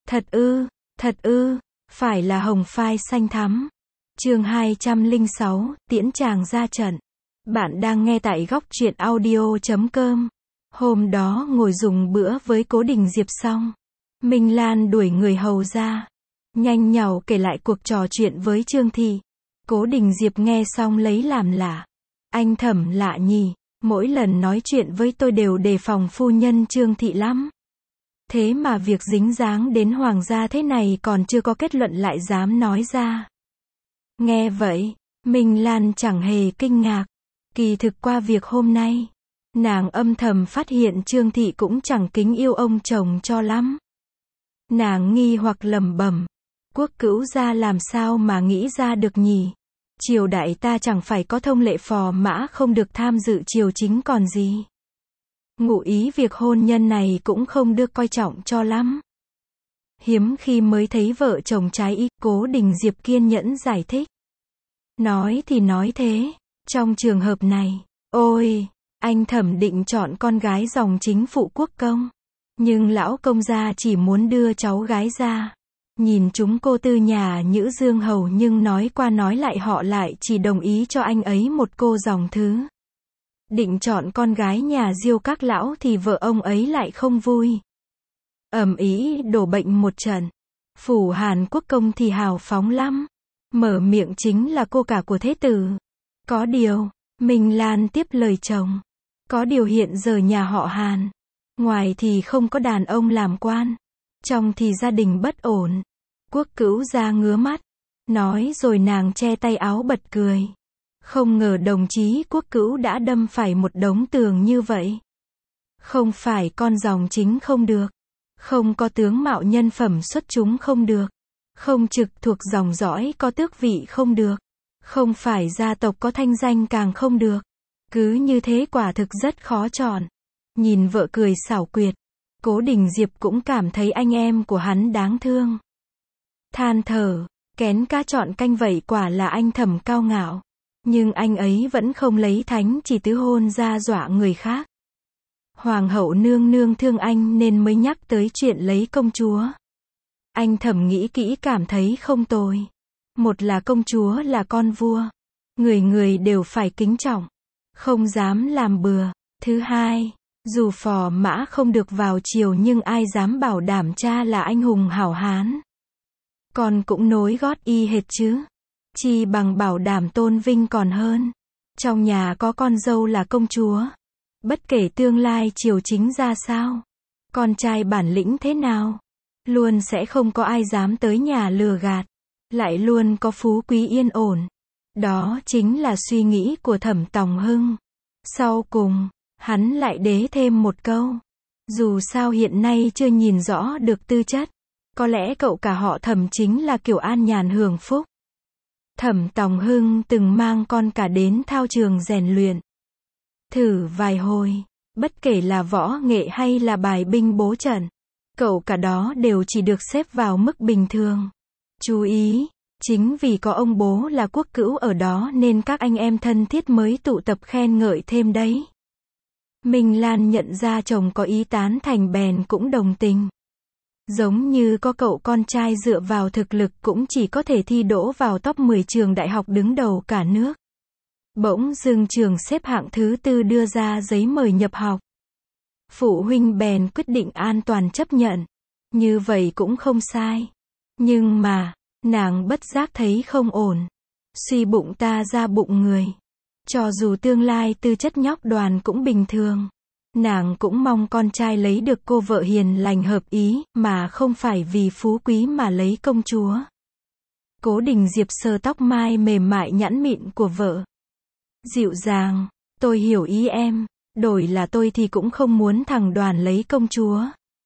Thật ư, phải là hồng phai xanh thắm. Chương 206, tiễn chàng ra trận. Bạn đang nghe tại góc truyện audio.com. Hôm đó ngồi dùng bữa với Cố Đình Diệp xong, Minh Lan đuổi người hầu ra, nhanh nhảu kể lại cuộc trò chuyện với Trương Thị. Cố Đình Diệp nghe xong lấy làm lạ. Anh Thẩm lạ nhỉ, mỗi lần nói chuyện với tôi đều đề phòng phu nhân Trương Thị lắm. Thế mà việc dính dáng đến hoàng gia thế này còn chưa có kết luận lại dám nói ra. Nghe vậy, Minh Lan chẳng hề kinh ngạc. Kỳ thực qua việc hôm nay, nàng âm thầm phát hiện Trương Thị cũng chẳng kính yêu ông chồng cho lắm. Nàng nghi hoặc lẩm bẩm, Quốc Cữu gia làm sao mà nghĩ ra được nhỉ? Triều đại ta chẳng phải có thông lệ phò mã không được tham dự triều chính còn gì. Ngụ ý việc hôn nhân này cũng không được coi trọng cho lắm. Hiếm khi mới thấy vợ chồng trái ý, Cố Đình Diệp kiên nhẫn giải thích. Nói thì nói thế, trong trường hợp này, ôi, anh Thẩm định chọn con gái dòng chính phụ quốc công. Nhưng lão công gia chỉ muốn đưa cháu gái ra. Nhìn chúng cô tư nhà Nhữ Dương Hầu nhưng nói qua nói lại họ lại chỉ đồng ý cho anh ấy một cô dòng thứ. Định chọn con gái nhà Diêu các lão thì vợ ông ấy lại không vui. Ầm ĩ đổ bệnh một trận. Phủ Hàn Quốc công thì hào phóng lắm. Mở miệng chính là cô cả của thế tử. Có điều, Minh Lan tiếp lời chồng. Có điều hiện giờ nhà họ Hàn, ngoài thì không có đàn ông làm quan, trong thì gia đình bất ổn. Quốc Cữu gia ngứa mắt, nói rồi nàng che tay áo bật cười. Không ngờ đồng chí Quốc Cữu đã đâm phải một đống tường như vậy. Không phải con dòng chính không được, không có tướng mạo nhân phẩm xuất chúng không được, không trực thuộc dòng dõi có tước vị không được, không phải gia tộc có thanh danh càng không được. Cứ như thế quả thực rất khó chọn. Nhìn vợ cười xảo quyệt, Cố Đình Diệp cũng cảm thấy anh em của hắn đáng thương. Than thở, kén cá chọn canh vậy quả là anh Thẩm cao ngạo. Nhưng anh ấy vẫn không lấy thánh chỉ tứ hôn ra dọa người khác. Hoàng hậu nương nương thương anh nên mới nhắc tới chuyện lấy công chúa. Anh Thẩm nghĩ kỹ cảm thấy không tồi. Một là công chúa là con vua, người người đều phải kính trọng, không dám làm bừa. Thứ hai, dù phò mã không được vào triều nhưng ai dám bảo đảm cha là anh hùng hảo hán. Con cũng nối gót y hệt chứ. Chi bằng bảo đảm tôn vinh còn hơn. Trong nhà có con dâu là công chúa. Bất kể tương lai triều chính ra sao, con trai bản lĩnh thế nào, luôn sẽ không có ai dám tới nhà lừa gạt. Lại luôn có phú quý yên ổn. Đó chính là suy nghĩ của Thẩm Tòng Hưng. Sau cùng, hắn lại đế thêm một câu. Dù sao hiện nay chưa nhìn rõ được tư chất. Có lẽ cậu cả họ Thẩm chính là kiểu an nhàn hưởng phúc. Thẩm Tòng Hưng từng mang con cả đến thao trường rèn luyện. Thử vài hồi, bất kể là võ nghệ hay là bài binh bố trận, cậu cả đó đều chỉ được xếp vào mức bình thường. Chú ý, chính vì có ông bố là Quốc Cữu ở đó nên các anh em thân thiết mới tụ tập khen ngợi thêm đấy. Minh Lan nhận ra chồng có ý tán thành bèn cũng đồng tình. Giống như có cậu con trai dựa vào thực lực cũng chỉ có thể thi đỗ vào top 10 trường đại học đứng đầu cả nước. Bỗng dưng trường xếp hạng thứ 4 đưa ra giấy mời nhập học. Phụ huynh bèn quyết định an toàn chấp nhận. Như vậy cũng không sai. Nhưng mà, nàng bất giác thấy không ổn. Suy bụng ta ra bụng người. Cho dù tương lai tư chất nhóc Đoàn cũng bình thường, nàng cũng mong con trai lấy được cô vợ hiền lành hợp ý, mà không phải vì phú quý mà lấy công chúa. Cố Đình Diệp sờ tóc mai mềm mại nhẵn mịn của vợ. Dịu dàng, tôi hiểu ý em, đổi là tôi thì cũng không muốn thằng Đoàn lấy công chúa.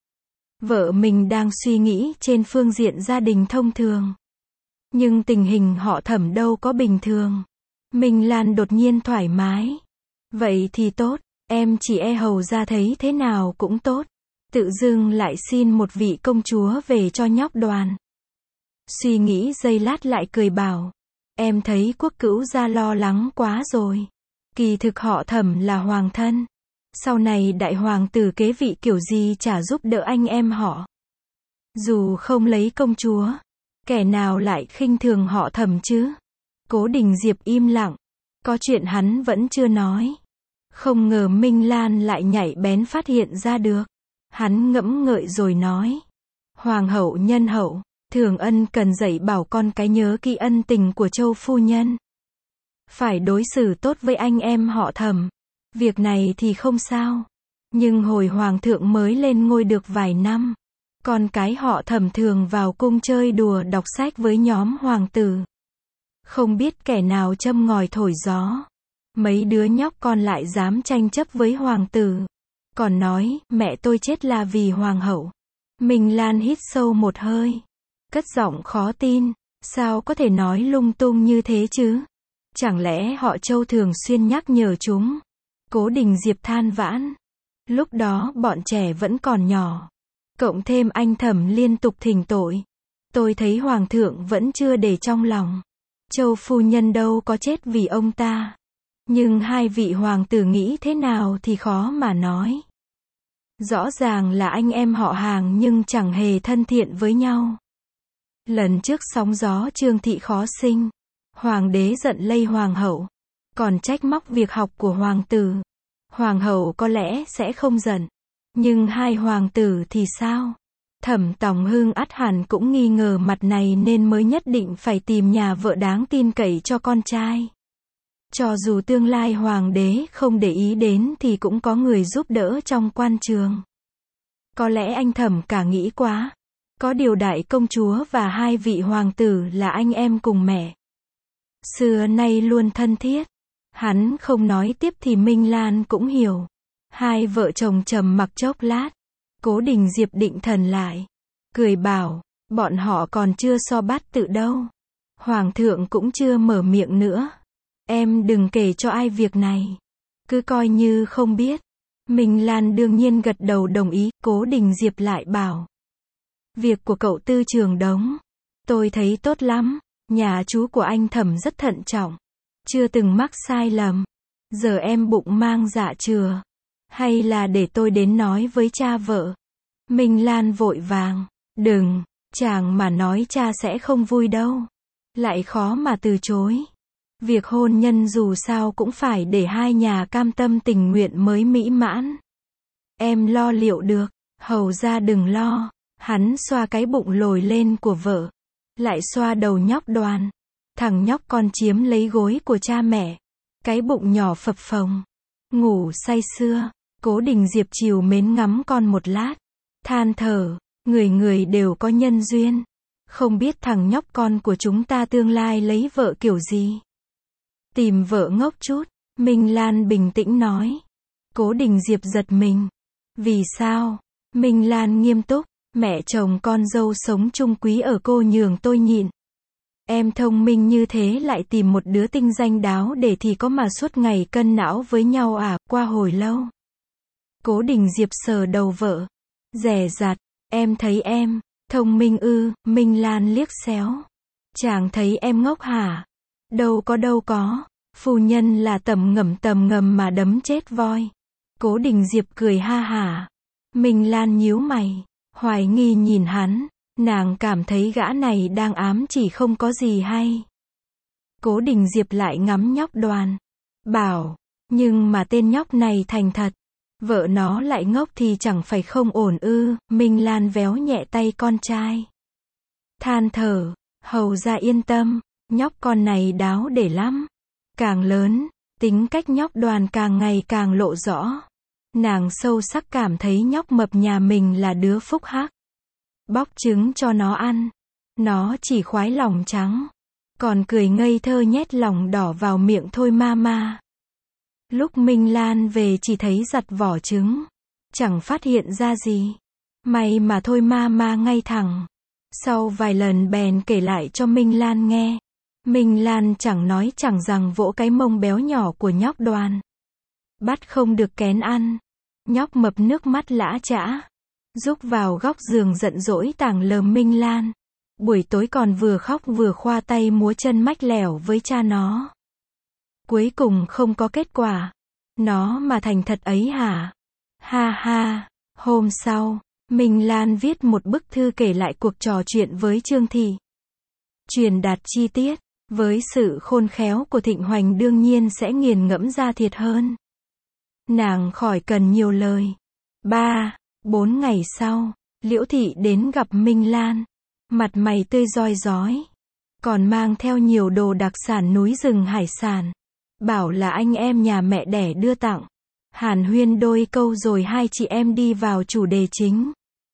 Vợ mình đang suy nghĩ trên phương diện gia đình thông thường. Nhưng tình hình họ Thẩm đâu có bình thường. Minh Lan đột nhiên thoải mái. Vậy thì tốt, em chỉ hầu ra thấy thế nào cũng tốt. Tự dưng lại xin một vị công chúa về cho nhóc Đoàn. Suy nghĩ giây lát lại cười bảo. Em thấy Quốc Cữu gia lo lắng quá rồi. Kỳ thực họ Thẩm là hoàng thân. Sau này đại hoàng tử kế vị kiểu gì chả giúp đỡ anh em họ. Dù không lấy công chúa, kẻ nào lại khinh thường họ Thẩm chứ? Cố Đình Diệp im lặng. Có chuyện hắn vẫn chưa nói. Không ngờ Minh Lan lại nhạy bén phát hiện ra được. Hắn ngẫm ngợi rồi nói. Hoàng hậu nhân hậu, Thường Ân cần dạy bảo con cái nhớ kỹ ân tình của Châu phu nhân. Phải đối xử tốt với anh em họ Thẩm. Việc này thì không sao. Nhưng hồi Hoàng thượng mới lên ngôi được vài năm, con cái họ Thẩm thường vào cung chơi đùa đọc sách với nhóm hoàng tử. Không biết kẻ nào châm ngòi thổi gió. Mấy đứa nhóc con lại dám tranh chấp với hoàng tử. Còn nói, mẹ tôi chết là vì hoàng hậu. Minh Lan hít sâu một hơi. Cất giọng khó tin. Sao có thể nói lung tung như thế chứ? Chẳng lẽ họ Châu thường xuyên nhắc nhở chúng? Cố Đình Diệp than vãn. Lúc đó bọn trẻ vẫn còn nhỏ. Cộng thêm anh Thẩm liên tục thỉnh tội. Tôi thấy hoàng thượng vẫn chưa để trong lòng. Châu phu nhân đâu có chết vì ông ta. Nhưng hai vị hoàng tử nghĩ thế nào thì khó mà nói. Rõ ràng là anh em họ hàng nhưng chẳng hề thân thiện với nhau. Lần trước sóng gió Trương Thị khó sinh, hoàng đế giận lây hoàng hậu, còn trách móc việc học của hoàng tử. Hoàng hậu có lẽ sẽ không giận, nhưng hai hoàng tử thì sao? Thẩm Tòng Hưng ắt hẳn cũng nghi ngờ mặt này nên mới nhất định phải tìm nhà vợ đáng tin cậy cho con trai. Cho dù tương lai hoàng đế không để ý đến thì cũng có người giúp đỡ trong quan trường. Có lẽ anh Thẩm cả nghĩ quá. Có điều đại công chúa và hai vị hoàng tử là anh em cùng mẹ. Xưa nay luôn thân thiết. Hắn không nói tiếp thì Minh Lan cũng hiểu. Hai vợ chồng trầm mặc chốc lát. Cố Đình Diệp định thần lại. Cười bảo, bọn họ còn chưa so bát tự đâu. Hoàng thượng cũng chưa mở miệng nữa. Em đừng kể cho ai việc này. Cứ coi như không biết. Minh Lan đương nhiên gật đầu đồng ý. Cố Đình Diệp lại bảo. Việc của cậu Tư Trường Đống, tôi thấy tốt lắm. Nhà chú của anh Thẩm rất thận trọng. Chưa từng mắc sai lầm. Giờ em bụng mang dạ chừa. Hay là để tôi đến nói với cha vợ? Minh Lan vội vàng. Đừng, chàng mà nói cha sẽ không vui đâu. Lại khó mà từ chối. Việc hôn nhân dù sao cũng phải để hai nhà cam tâm tình nguyện mới mỹ mãn. Em lo liệu được, hầu ra đừng lo. Hắn xoa cái bụng lồi lên của vợ. Lại xoa đầu nhóc Đoàn. Thằng nhóc con chiếm lấy gối của cha mẹ. Cái bụng nhỏ phập phồng. Ngủ say sưa. Cố Đình Diệp trìu mến ngắm con một lát. Than thở, người người đều có nhân duyên. Không biết thằng nhóc con của chúng ta tương lai lấy vợ kiểu gì. Tìm vợ ngốc chút. Minh Lan bình tĩnh nói. Cố Đình Diệp giật mình. Vì sao? Minh Lan nghiêm túc. Mẹ chồng con dâu sống chung quý ở cô nhường tôi nhịn. Em thông minh như thế lại tìm một đứa tinh danh đáo để thì có mà suốt ngày cân não với nhau à? Qua hồi lâu. Cố Đình Diệp sờ đầu vợ. Dè dặt, em thấy em thông minh ư? Minh Lan liếc xéo. Chàng thấy em ngốc hả? Đâu có. Phu nhân là tầm ngầm mà đấm chết voi. Cố Đình Diệp cười ha hả. Minh Lan nhíu mày, hoài nghi nhìn hắn. Nàng cảm thấy gã này đang ám chỉ không có gì hay. Cố Đình Diệp lại ngắm nhóc Đoàn. Bảo, nhưng mà tên nhóc này thành thật. Vợ nó lại ngốc thì chẳng phải không ổn ư? Minh Lan véo nhẹ tay con trai. Than thở, hầu ra yên tâm, nhóc con này đáo để lắm. Càng lớn, tính cách nhóc Đoàn càng ngày càng lộ rõ. Nàng sâu sắc cảm thấy nhóc mập nhà mình là đứa phúc hắc. Bóc trứng cho nó ăn. Nó chỉ khoái lòng trắng. Còn cười ngây thơ nhét lòng đỏ vào miệng thôi mama. Lúc Minh Lan về chỉ thấy giặt vỏ trứng. Chẳng phát hiện ra gì. May mà thôi mama ngay thẳng. Sau vài lần bèn kể lại cho Minh Lan nghe. Minh Lan chẳng nói chẳng rằng vỗ cái mông béo nhỏ của nhóc Đoàn. Bắt không được kén ăn. Nhóc mập nước mắt lã chã. Rúc vào góc giường giận dỗi tảng lờm Minh Lan. Buổi tối còn vừa khóc vừa khoa tay múa chân mách lẻo với cha nó. Cuối cùng không có kết quả. Nó mà thành thật ấy hả? Ha ha. Hôm sau, Minh Lan viết một bức thư kể lại cuộc trò chuyện với Trương Thị. Truyền đạt chi tiết, với sự khôn khéo của Thịnh Hoành đương nhiên sẽ nghiền ngẫm ra thiệt hơn. Nàng khỏi cần nhiều lời. 3-4 ngày sau, Liễu Thị đến gặp Minh Lan. Mặt mày tươi rói rói. Còn mang theo nhiều đồ đặc sản núi rừng hải sản. Bảo là anh em nhà mẹ đẻ đưa tặng. Hàn huyên đôi câu rồi hai chị em đi vào chủ đề chính.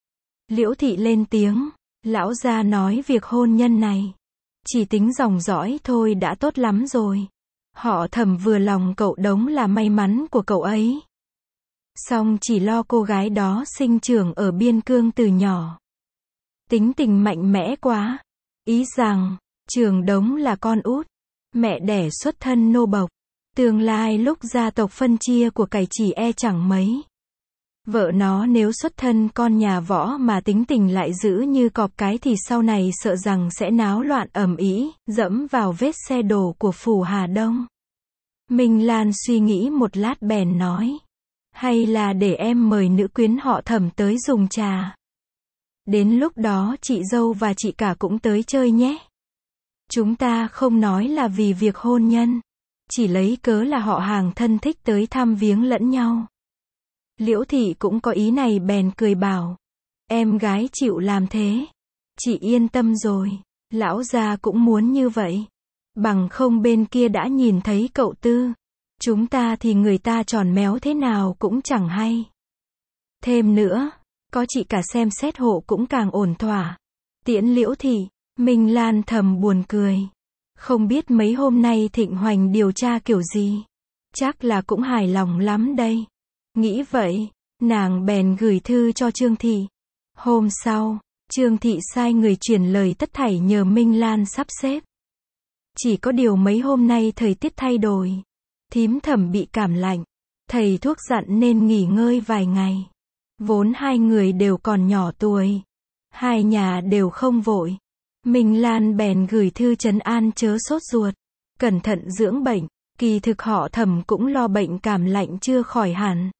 Liễu Thị lên tiếng. Lão gia nói việc hôn nhân này. Chỉ tính dòng dõi thôi đã tốt lắm rồi. Họ Thẩm vừa lòng cậu Đống là may mắn của cậu ấy. Song chỉ lo cô gái đó sinh trưởng ở biên cương từ nhỏ. Tính tình mạnh mẽ quá. Ý rằng, Trường Đống là con út. Mẹ đẻ xuất thân nô bộc. Tương lai lúc gia tộc phân chia của cải chỉ e chẳng mấy. Vợ nó nếu xuất thân con nhà võ mà tính tình lại dữ như cọp cái thì sau này sợ rằng sẽ náo loạn ầm ĩ, dẫm vào vết xe đổ của phủ Hà Đông. Minh Lan suy nghĩ một lát bèn nói. Hay là để em mời nữ quyến họ Thẩm tới dùng trà. Đến lúc đó chị dâu và chị cả cũng tới chơi nhé. Chúng ta không nói là vì việc hôn nhân. Chỉ lấy cớ là họ hàng thân thích tới thăm viếng lẫn nhau. Liễu Thị cũng có ý này bèn cười bảo. Em gái chịu làm thế. Chị yên tâm rồi. Lão gia cũng muốn như vậy. Bằng không bên kia đã nhìn thấy cậu Tư. Chúng ta thì người ta tròn méo thế nào cũng chẳng hay. Thêm nữa, có chị cả xem xét hộ cũng càng ổn thỏa. Tiễn Liễu Thị, Minh Lan thầm buồn cười. Không biết mấy hôm nay Thịnh Hoành điều tra kiểu gì. Chắc là cũng hài lòng lắm đây. Nghĩ vậy, nàng bèn gửi thư cho Trương Thị. Hôm sau, Trương Thị sai người truyền lời tất thảy nhờ Minh Lan sắp xếp. Chỉ có điều mấy hôm nay thời tiết thay đổi. Thím Thẩm bị cảm lạnh. Thầy thuốc dặn nên nghỉ ngơi vài ngày. Vốn hai người đều còn nhỏ tuổi. Hai nhà đều không vội. Minh Lan bèn gửi thư trấn an chớ sốt ruột. Cẩn thận dưỡng bệnh. Kỳ thực họ Thẩm cũng lo bệnh cảm lạnh chưa khỏi hẳn.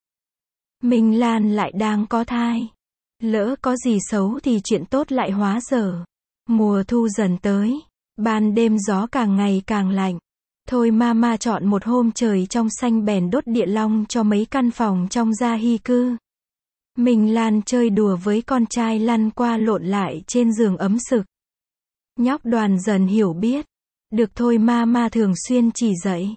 Minh Lan lại đang có thai. Lỡ có gì xấu thì chuyện tốt lại hóa dở. Mùa thu dần tới. Ban đêm gió càng ngày càng lạnh. Thôi mama chọn một hôm trời trong xanh bèn đốt địa long cho mấy căn phòng trong gia hy cư. Minh Lan chơi đùa với con trai lăn qua lộn lại trên giường ấm sực. Nhóc Đoàn dần hiểu biết. Được thôi mama thường xuyên chỉ dạy.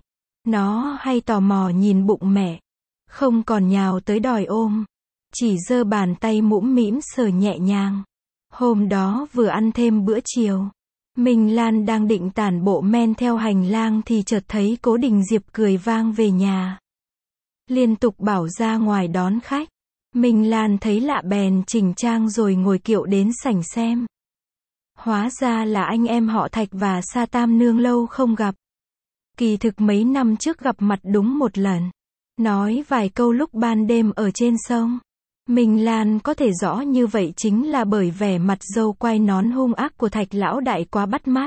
Nó hay tò mò nhìn bụng mẹ. Không còn nhào tới đòi ôm. Chỉ giơ bàn tay mũm mĩm sờ nhẹ nhàng. Hôm đó vừa ăn thêm bữa chiều. Minh Lan đang định tản bộ men theo hành lang thì chợt thấy Cố Đình Diệp cười vang về nhà. Liên tục bảo ra ngoài đón khách. Minh Lan thấy lạ bèn chỉnh trang rồi ngồi kiệu đến sảnh xem. Hóa ra là anh em họ Thạch và Sa Tam Nương lâu không gặp. Kỳ thực mấy năm trước gặp mặt đúng một lần. Nói vài câu lúc ban đêm ở trên sông. Minh Lan có thể rõ như vậy chính là bởi vẻ mặt râu quai nón hung ác của Thạch lão đại quá bắt mắt.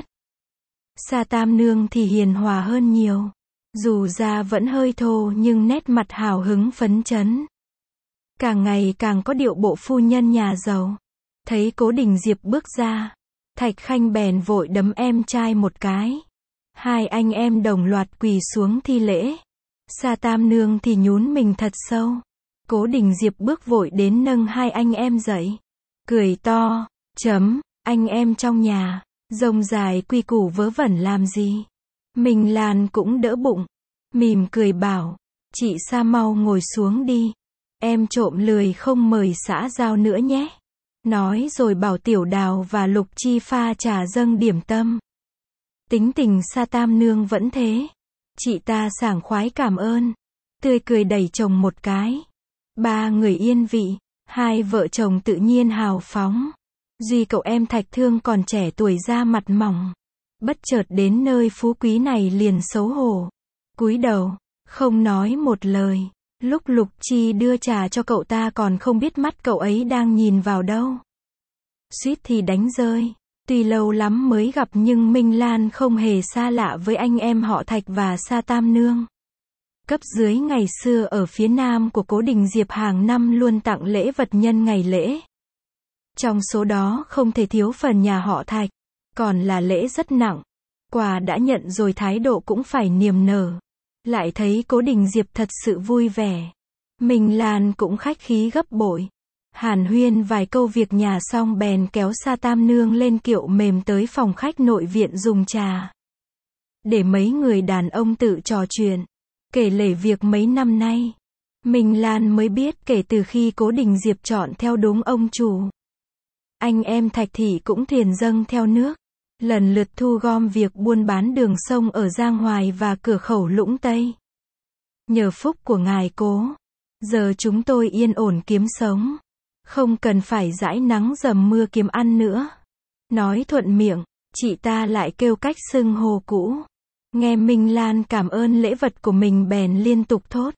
Sa Tam Nương thì hiền hòa hơn nhiều. Dù da vẫn hơi thô nhưng nét mặt hào hứng phấn chấn. Càng ngày càng có điệu bộ phu nhân nhà giàu. Thấy Cố Đình Diệp bước ra. Thạch Khanh bèn vội đấm em trai một cái. Hai anh em đồng loạt quỳ xuống thi lễ. Sa Tam Nương thì nhún mình thật sâu. Cố Đình Diệp bước vội đến nâng hai anh em dậy. Cười to, anh em trong nhà, rông dài quy củ vớ vẩn làm gì. Minh Lan cũng đỡ bụng. Mỉm cười bảo, chị Sa mau ngồi xuống đi. Em trộm lười không mời xã giao nữa nhé. Nói rồi bảo Tiểu Đào và Lục Chi pha trà dâng điểm tâm. Tính tình Sa Tam Nương vẫn thế. Chị ta sảng khoái cảm ơn. Tươi cười đẩy chồng một cái. Ba người yên vị. Hai vợ chồng tự nhiên hào phóng. Duy cậu em Thạch Thương còn trẻ tuổi da mặt mỏng. Bất chợt đến nơi phú quý này liền xấu hổ. Cúi đầu, không nói một lời. Lúc Lục Chi đưa trà cho cậu ta còn không biết mắt cậu ấy đang nhìn vào đâu. Suýt thì đánh rơi. Tuy lâu lắm mới gặp nhưng Minh Lan không hề xa lạ với anh em họ Thạch và Sa Tam Nương. Cấp dưới ngày xưa ở phía nam của Cố Đình Diệp hàng năm luôn tặng lễ vật nhân ngày lễ. Trong số đó không thể thiếu phần nhà họ Thạch. Còn là lễ rất nặng. Quà đã nhận rồi thái độ cũng phải niềm nở. Lại thấy Cố Đình Diệp thật sự vui vẻ. Minh Lan cũng khách khí gấp bội. Hàn huyên vài câu việc nhà xong bèn kéo Sa Tam Nương lên kiệu mềm tới phòng khách nội viện dùng trà. Để mấy người đàn ông tự trò chuyện. Kể lể việc mấy năm nay. Minh Lan mới biết kể từ khi Cố Đình Diệp chọn theo đúng ông chủ. Anh em Thạch Thị cũng thuyền dâng theo nước. Lần lượt thu gom việc buôn bán đường sông ở Giang Hoài và cửa khẩu Lũng Tây. Nhờ phúc của ngài Cố. Giờ chúng tôi yên ổn kiếm sống. Không cần phải dãi nắng dầm mưa kiếm ăn nữa. Nói thuận miệng, chị ta lại kêu cách xưng hô cũ. Nghe Minh Lan cảm ơn lễ vật của mình bèn liên tục thốt.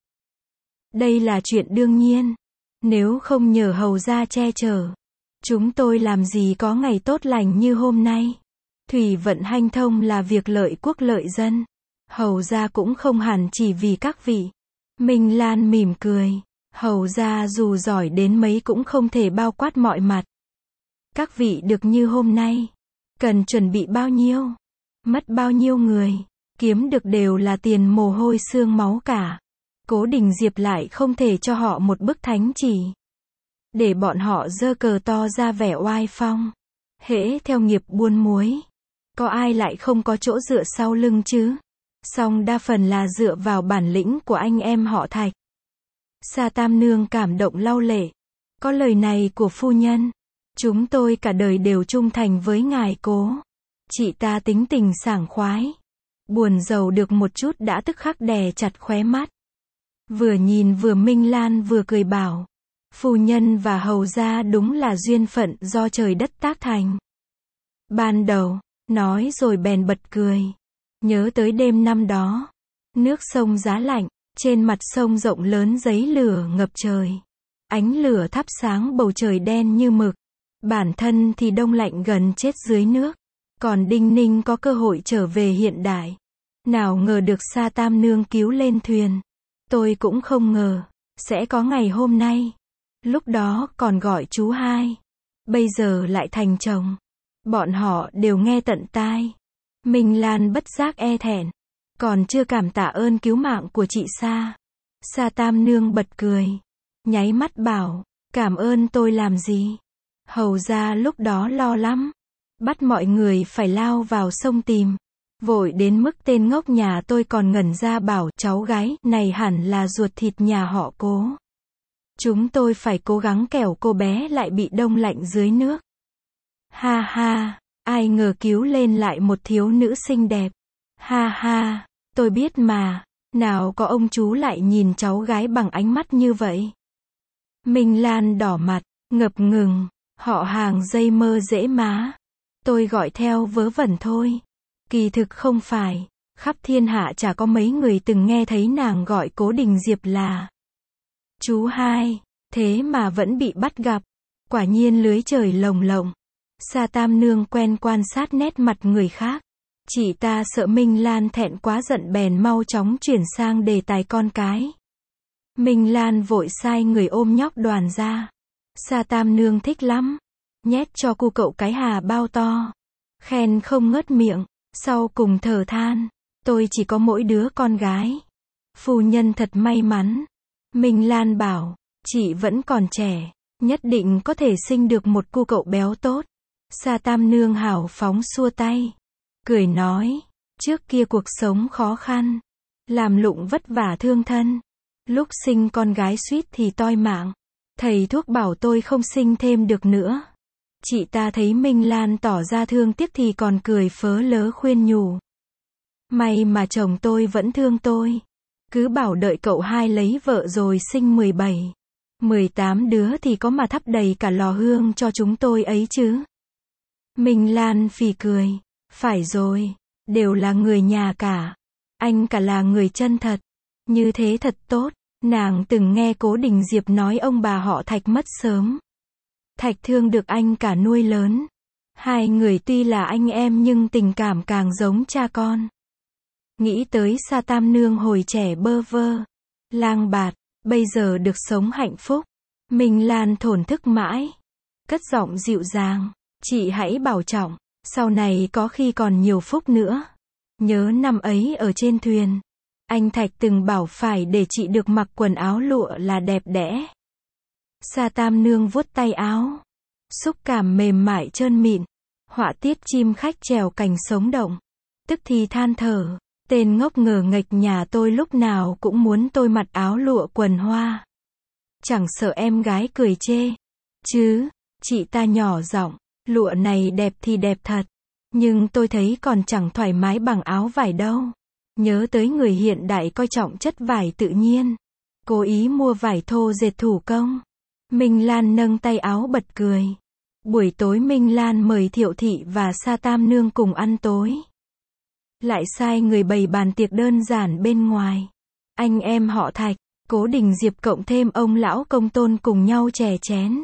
Đây là chuyện đương nhiên. Nếu không nhờ hầu gia che chở, chúng tôi làm gì có ngày tốt lành như hôm nay. Thủy vận hanh thông là việc lợi quốc lợi dân. Hầu gia cũng không hẳn chỉ vì các vị. Minh Lan mỉm cười. Hầu gia dù giỏi đến mấy cũng không thể bao quát mọi mặt. Các vị được như hôm nay. Cần chuẩn bị bao nhiêu? Mất bao nhiêu người? Kiếm được đều là tiền mồ hôi xương máu cả. Cố Đình Diệp lại không thể cho họ một bức thánh chỉ. Để bọn họ giơ cờ to ra vẻ oai phong. Hễ theo nghiệp buôn muối. Có ai lại không có chỗ dựa sau lưng chứ? Song đa phần là dựa vào bản lĩnh của anh em họ Thạch. Sa Tam Nương cảm động lau lệ. Có lời này của phu nhân. Chúng tôi cả đời đều trung thành với ngài Cố. Chị ta tính tình sảng khoái. Buồn giàu được một chút đã tức khắc đè chặt khóe mắt. Vừa nhìn vừa Minh Lan vừa cười bảo. Phu nhân và hầu gia đúng là duyên phận do trời đất tác thành. Ban đầu, nói rồi bèn bật cười. Nhớ tới đêm năm đó. Nước sông giá lạnh. Trên mặt sông rộng lớn giấy lửa ngập trời. Ánh lửa thắp sáng bầu trời đen như mực. Bản thân thì đông lạnh gần chết dưới nước. Còn Đinh Ninh có cơ hội trở về hiện đại. Nào ngờ được Sa Tam Nương cứu lên thuyền. Tôi cũng không ngờ sẽ có ngày hôm nay. Lúc đó còn gọi chú hai. Bây giờ lại thành chồng. Bọn họ đều nghe tận tai. Minh Lan bất giác e thẹn. Còn chưa cảm tạ ơn cứu mạng của chị Sa. Sa Tam Nương bật cười. Nháy mắt bảo. Cảm ơn tôi làm gì? Hầu ra lúc đó lo lắm. Bắt mọi người phải lao vào sông tìm. Vội đến mức tên ngốc nhà tôi còn ngẩn ra bảo cháu gái này hẳn là ruột thịt nhà họ Cố. Chúng tôi phải cố gắng kẻo cô bé lại bị đông lạnh dưới nước. Ha ha, ai ngờ cứu lên lại một thiếu nữ xinh đẹp. Ha ha, tôi biết mà, nào có ông chú lại nhìn cháu gái bằng ánh mắt như vậy. Minh Lan đỏ mặt, ngập ngừng, họ hàng dây mơ dễ má. Tôi gọi theo vớ vẩn thôi. Kỳ thực không phải, khắp thiên hạ chả có mấy người từng nghe thấy nàng gọi Cố Đình Diệp là chú hai, thế mà vẫn bị bắt gặp. Quả nhiên lưới trời lồng lộng. Sa Tam Nương quen quan sát nét mặt người khác. Chị ta sợ Minh Lan thẹn quá giận bèn mau chóng chuyển sang đề tài con cái. Minh Lan vội sai người ôm nhóc Đoàn ra. Sa Tam Nương thích lắm. Nhét cho cu cậu cái hà bao to. Khen không ngớt miệng. Sau cùng thở than. Tôi chỉ có mỗi đứa con gái. Phu nhân thật may mắn. Minh Lan bảo. Chị vẫn còn trẻ. Nhất định có thể sinh được một cu cậu béo tốt. Sa Tam Nương hào phóng xua tay. Cười nói. Trước kia cuộc sống khó khăn. Làm lụng vất vả thương thân. Lúc sinh con gái suýt thì toi mạng. Thầy thuốc bảo tôi không sinh thêm được nữa. Chị ta thấy Minh Lan tỏ ra thương tiếc thì còn cười phớ lớ khuyên nhủ. May mà chồng tôi vẫn thương tôi. Cứ bảo đợi cậu hai lấy vợ rồi sinh 17, 18 đứa thì có mà thắp đầy cả lò hương cho chúng tôi ấy chứ. Minh Lan phì cười. Phải rồi, đều là người nhà cả. Anh cả là người chân thật. Như thế thật tốt. Nàng từng nghe Cố Đình Diệp nói ông bà họ Thạch mất sớm. Thạch Thương được anh cả nuôi lớn. Hai người tuy là anh em nhưng tình cảm càng giống cha con. Nghĩ tới Sa Tam Nương hồi trẻ bơ vơ, lang bạt, bây giờ được sống hạnh phúc. Minh Lan thổn thức mãi. cất giọng dịu dàng. Chị hãy bảo trọng, sau này có khi còn nhiều phúc nữa. Nhớ năm ấy ở trên thuyền, anh Thạch từng bảo phải để chị được mặc quần áo lụa là đẹp đẽ. Sa Tam Nương vuốt tay áo, xúc cảm mềm mại trơn mịn, họa tiết chim khách trèo cành sống động. Tức thì than thở, tên ngốc ngờ nghệch nhà tôi lúc nào cũng muốn tôi mặc áo lụa quần hoa. Chẳng sợ em gái cười chê. Chứ, chị ta nhỏ giọng, lụa này đẹp thì đẹp thật, nhưng tôi thấy còn chẳng thoải mái bằng áo vải đâu. Nhớ tới người hiện đại coi trọng chất vải tự nhiên, cố ý mua vải thô dệt thủ công. Minh Lan nâng tay áo bật cười. Buổi tối Minh Lan mời Thiệu Thị và Sa Tam Nương cùng ăn tối. Lại sai người bày bàn tiệc đơn giản bên ngoài. Anh em họ Thạch, Cố Đình Diệp cộng thêm ông lão Công Tôn cùng nhau chè chén.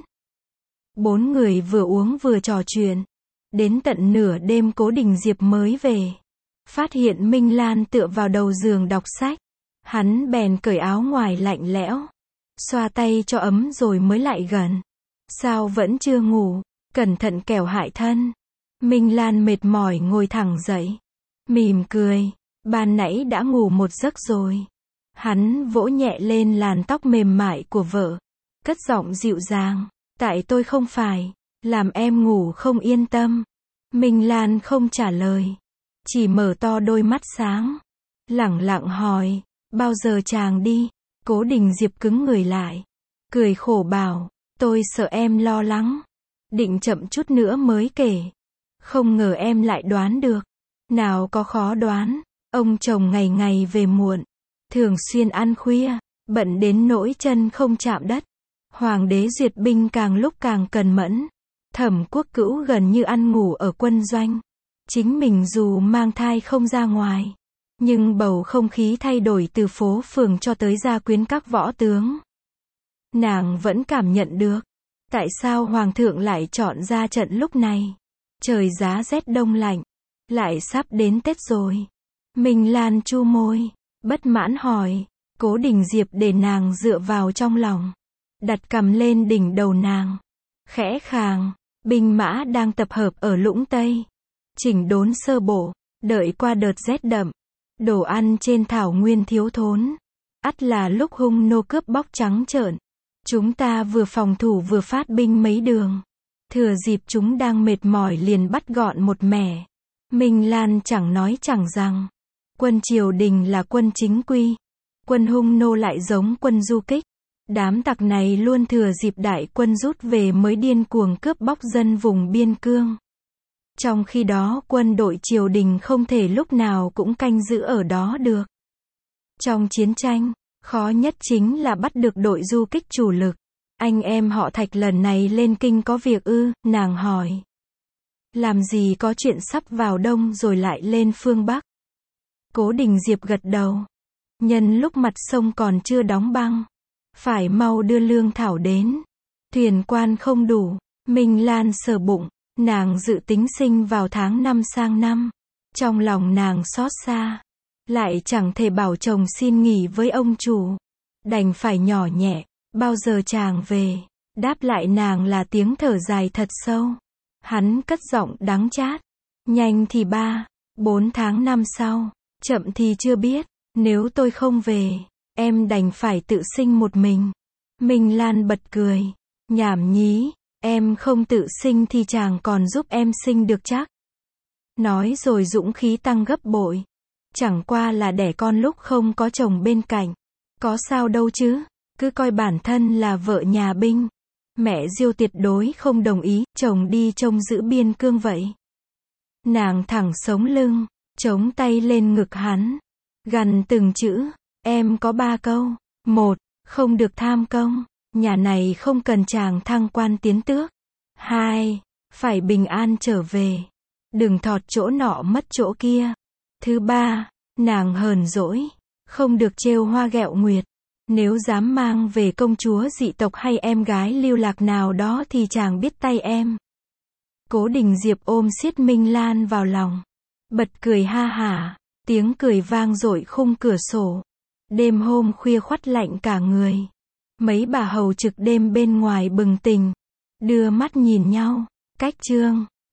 4 người vừa uống vừa trò chuyện. Đến tận nửa đêm Cố Đình Diệp mới về. Phát hiện Minh Lan tựa vào đầu giường đọc sách. Hắn bèn cởi áo ngoài lạnh lẽo, xoa tay cho ấm rồi mới lại gần. Sao vẫn chưa ngủ? Cẩn thận kẻo hại thân. Minh Lan mệt mỏi ngồi thẳng dậy, mỉm cười. Ban nãy đã ngủ một giấc rồi. Hắn vỗ nhẹ lên làn tóc mềm mại của vợ, cất giọng dịu dàng. Tại tôi không phải làm em ngủ không yên tâm. Minh Lan không trả lời, chỉ mở to đôi mắt sáng, lẳng lặng hỏi, bao giờ chàng đi? Cố Đình Diệp cứng người lại, cười khổ bảo, tôi sợ em lo lắng. Định chậm chút nữa mới kể, không ngờ em lại đoán được. Nào có khó đoán, ông chồng ngày ngày về muộn, thường xuyên ăn khuya, bận đến nỗi chân không chạm đất. Hoàng đế duyệt binh càng lúc càng cần mẫn. Thẩm Quốc Cữu gần như ăn ngủ ở quân doanh. Chính mình dù mang thai không ra ngoài, nhưng bầu không khí thay đổi từ phố phường cho tới gia quyến các võ tướng. Nàng vẫn cảm nhận được. Tại sao Hoàng thượng lại chọn ra trận lúc này? Trời giá rét đông lạnh, lại sắp đến Tết rồi. Minh Lan chu môi, bất mãn hỏi. Cố Đình Diệp để nàng dựa vào trong lòng, đặt cằm lên đỉnh đầu nàng, khẽ khàng. Binh mã đang tập hợp ở Lũng Tây, chỉnh đốn sơ bộ, đợi qua đợt rét đậm. Đồ ăn trên thảo nguyên thiếu thốn, ắt là lúc hung nô cướp bóc trắng trợn. Chúng ta vừa phòng thủ vừa phát binh mấy đường, thừa dịp chúng đang mệt mỏi liền bắt gọn một mẻ. Minh Lan chẳng nói chẳng rằng, quân triều đình là quân chính quy, quân hung nô lại giống quân du kích. Đám tặc này luôn thừa dịp đại quân rút về mới điên cuồng cướp bóc dân vùng biên cương. Trong khi đó quân đội triều đình không thể lúc nào cũng canh giữ ở đó được. Trong chiến tranh, khó nhất chính là bắt được đội du kích chủ lực. Anh em họ Thạch lần này lên kinh có việc ư? Nàng hỏi. Làm gì có chuyện sắp vào đông rồi lại lên phương Bắc? Cố Đình Diệp gật đầu. Nhân lúc mặt sông còn chưa đóng băng, phải mau đưa lương thảo đến. Thuyền quan không đủ. Minh Lan sờ bụng. Nàng dự tính sinh vào tháng 5 sang năm. Trong lòng nàng xót xa, lại chẳng thể bảo chồng xin nghỉ với ông chủ, đành phải nhỏ nhẹ. Bao giờ chàng về? Đáp lại nàng là tiếng thở dài thật sâu. Hắn cất giọng đắng chát. Nhanh thì 3-4 tháng năm sau, chậm thì chưa biết. Nếu tôi không về, em đành phải tự sinh một mình. Minh Lan bật cười. Nhảm nhí, em không tự sinh thì chàng còn giúp em sinh được chắc. Nói rồi dũng khí tăng gấp bội. Chẳng qua là đẻ con lúc không có chồng bên cạnh. Có sao đâu chứ, cứ coi bản thân là vợ nhà binh. Mẹ Diêu tuyệt đối không đồng ý, chồng đi trông giữ biên cương vậy. Nàng thẳng sống lưng, chống tay lên ngực hắn, gằn từng chữ. Em có 3 câu. 1. Không được tham công. Nhà này không cần chàng thăng quan tiến tước. 2. Phải bình an trở về. Đừng thọt chỗ nọ mất chỗ kia. Thứ 3. Nàng hờn dỗi, không được trêu hoa ghẹo nguyệt. Nếu dám mang về công chúa dị tộc hay em gái lưu lạc nào đó thì chàng biết tay em. Cố Đình Diệp ôm siết Minh Lan vào lòng, bật cười ha hả. Tiếng cười vang dội khung cửa sổ. Đêm hôm khuya khoắt lạnh cả người. Mấy bà hầu trực đêm bên ngoài bừng tỉnh. Đưa mắt nhìn nhau. Cách chương